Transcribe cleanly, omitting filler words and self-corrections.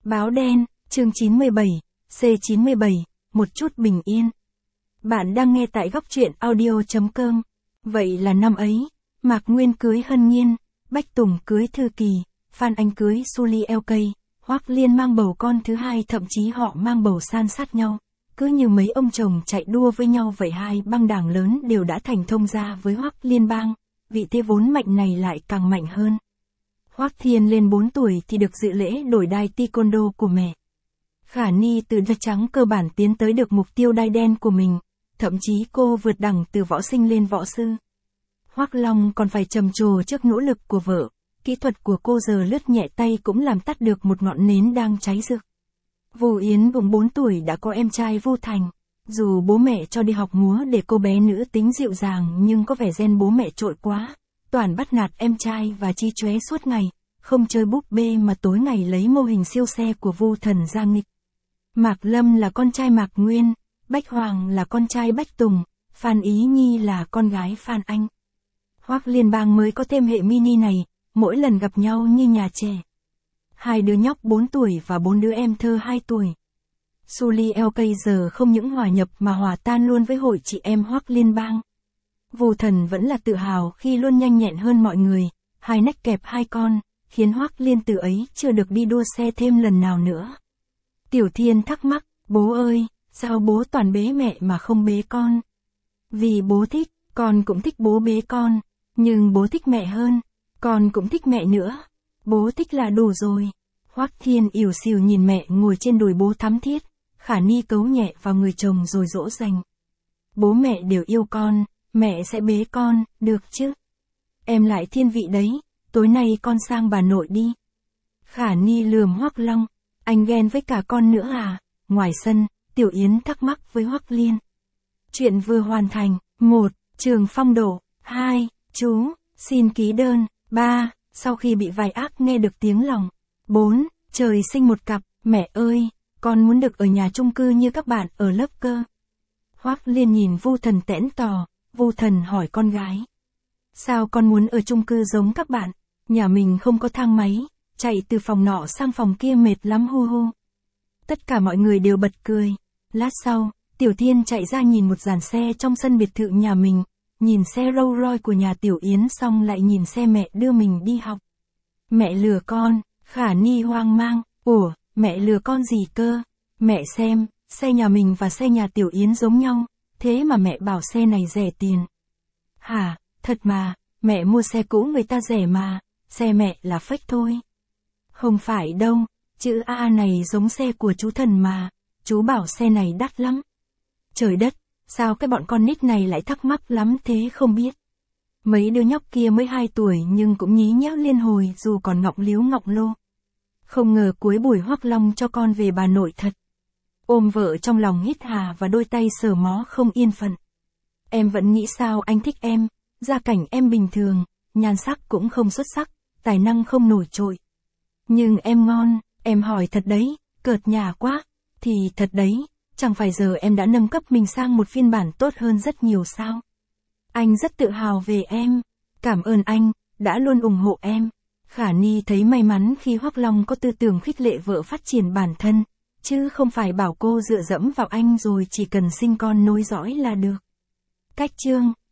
Báo đen, chương 97, C97, một chút bình yên. Bạn đang nghe tại góc truyện audio.com. Vậy là năm ấy, Mạc Nguyên cưới Hân Nhiên, Bách Tùng cưới Thư Kỳ, Phan Anh cưới Suli LK, Hoắc Liên mang bầu con thứ hai, thậm chí họ mang bầu san sát nhau. Cứ như mấy ông chồng chạy đua với nhau vậy, hai băng đảng lớn đều đã thành thông gia với Hoắc Liên bang, vị thế vốn mạnh này lại càng mạnh hơn. Hoắc Thiên lên 4 tuổi thì được dự lễ đổi đai taekwondo của mẹ. Khả Ni từ da trắng cơ bản tiến tới được mục tiêu đai đen của mình, thậm chí cô vượt đẳng từ võ sinh lên võ sư. Hoắc Long còn phải trầm trồ trước nỗ lực của vợ, kỹ thuật của cô giờ lướt nhẹ tay cũng làm tắt được một ngọn nến đang cháy rực. Vu Yến cũng 4 tuổi đã có em trai Vu Thành. Dù bố mẹ cho đi học múa để cô bé nữ tính dịu dàng nhưng có vẻ gen bố mẹ trội quá, toàn bắt nạt em trai và chi chóe suốt ngày, không chơi búp bê mà tối ngày lấy mô hình siêu xe của Vu Thần ra nghịch. Mạc Lâm là con trai Mạc Nguyên, Bách Hoàng là con trai Bách Tùng, Phan Ý Nhi là con gái Phan Anh. Hoắc Liên bang mới có thêm hệ mini này, mỗi lần gặp nhau như nhà trẻ. Hai đứa nhóc 4 tuổi và 4 đứa em thơ 2 tuổi. Suli LK giờ không những hòa nhập mà hòa tan luôn với hội chị em Hoắc Liên bang. Vu Thần vẫn là tự hào khi luôn nhanh nhẹn hơn mọi người, hai nách kẹp hai con, khiến Hoắc Liên từ ấy chưa được đi đua xe thêm lần nào nữa. Tiểu Thiên thắc mắc, bố ơi, sao bố toàn bế mẹ mà không bế con? Vì bố thích, con cũng thích bố bế con, nhưng bố thích mẹ hơn, con cũng thích mẹ nữa. Bố thích là đủ rồi. Hoắc Thiên ỉu xìu nhìn mẹ ngồi trên đùi bố thắm thiết, Khả Ni cấu nhẹ vào người chồng rồi dỗ dành. Bố mẹ đều yêu con, mẹ sẽ bế con, được chứ? Em lại thiên vị đấy, tối nay con sang bà nội đi. Khả Ni lườm Hoắc Long, anh ghen với cả con nữa à? Ngoài sân, Tiểu Yến thắc mắc với Hoắc Liên. Chuyện vừa hoàn thành. 1. Trường phong độ. 2. Chú, xin ký đơn. 3. Sau khi bị vài ác nghe được tiếng lòng. 4. Trời sinh một cặp. Mẹ ơi, con muốn được ở nhà chung cư như các bạn ở lớp cơ. Hoắc Liên nhìn Vu Thần tẽn tò. Vu Thần hỏi con gái. Sao con muốn ở chung cư giống các bạn? Nhà mình không có thang máy, chạy từ phòng nọ sang phòng kia mệt lắm hu hu. Tất cả mọi người đều bật cười. Lát sau, Tiểu Thiên chạy ra nhìn một dàn xe trong sân biệt thự nhà mình, nhìn xe Rolls Royce của nhà Tiểu Yến xong lại nhìn xe mẹ đưa mình đi học. Mẹ lừa con. Khả Ni hoang mang. Ủa, mẹ lừa con gì cơ? Mẹ xem, xe nhà mình và xe nhà Tiểu Yến giống nhau, thế mà mẹ bảo xe này rẻ tiền. Hả, thật mà, mẹ mua xe cũ người ta rẻ mà, xe mẹ là fake thôi. Không phải đâu, chữ AA này giống xe của chú Thần mà, chú bảo xe này đắt lắm. Trời đất, sao cái bọn con nít này lại thắc mắc lắm thế không biết. Mấy đứa nhóc kia mới 2 tuổi nhưng cũng nhí nhác liên hồi dù còn ngọng liếu ngọng lô. Không ngờ cuối buổi Hoắc Long cho con về bà nội thật. Ôm vợ trong lòng hít hà và đôi tay sờ mó không yên phận. Em vẫn nghĩ sao anh thích em, gia cảnh em bình thường, nhan sắc cũng không xuất sắc, tài năng không nổi trội. Nhưng em ngon, em hỏi thật đấy, cợt nhả quá, thì thật đấy, chẳng phải giờ em đã nâng cấp mình sang một phiên bản tốt hơn rất nhiều sao? Anh rất tự hào về em, cảm ơn anh, đã luôn ủng hộ em. Khả Ni thấy may mắn khi Hoắc Long có tư tưởng khích lệ vợ phát triển bản thân, chứ không phải bảo cô dựa dẫm vào anh rồi chỉ cần sinh con nối dõi là được. Cách chương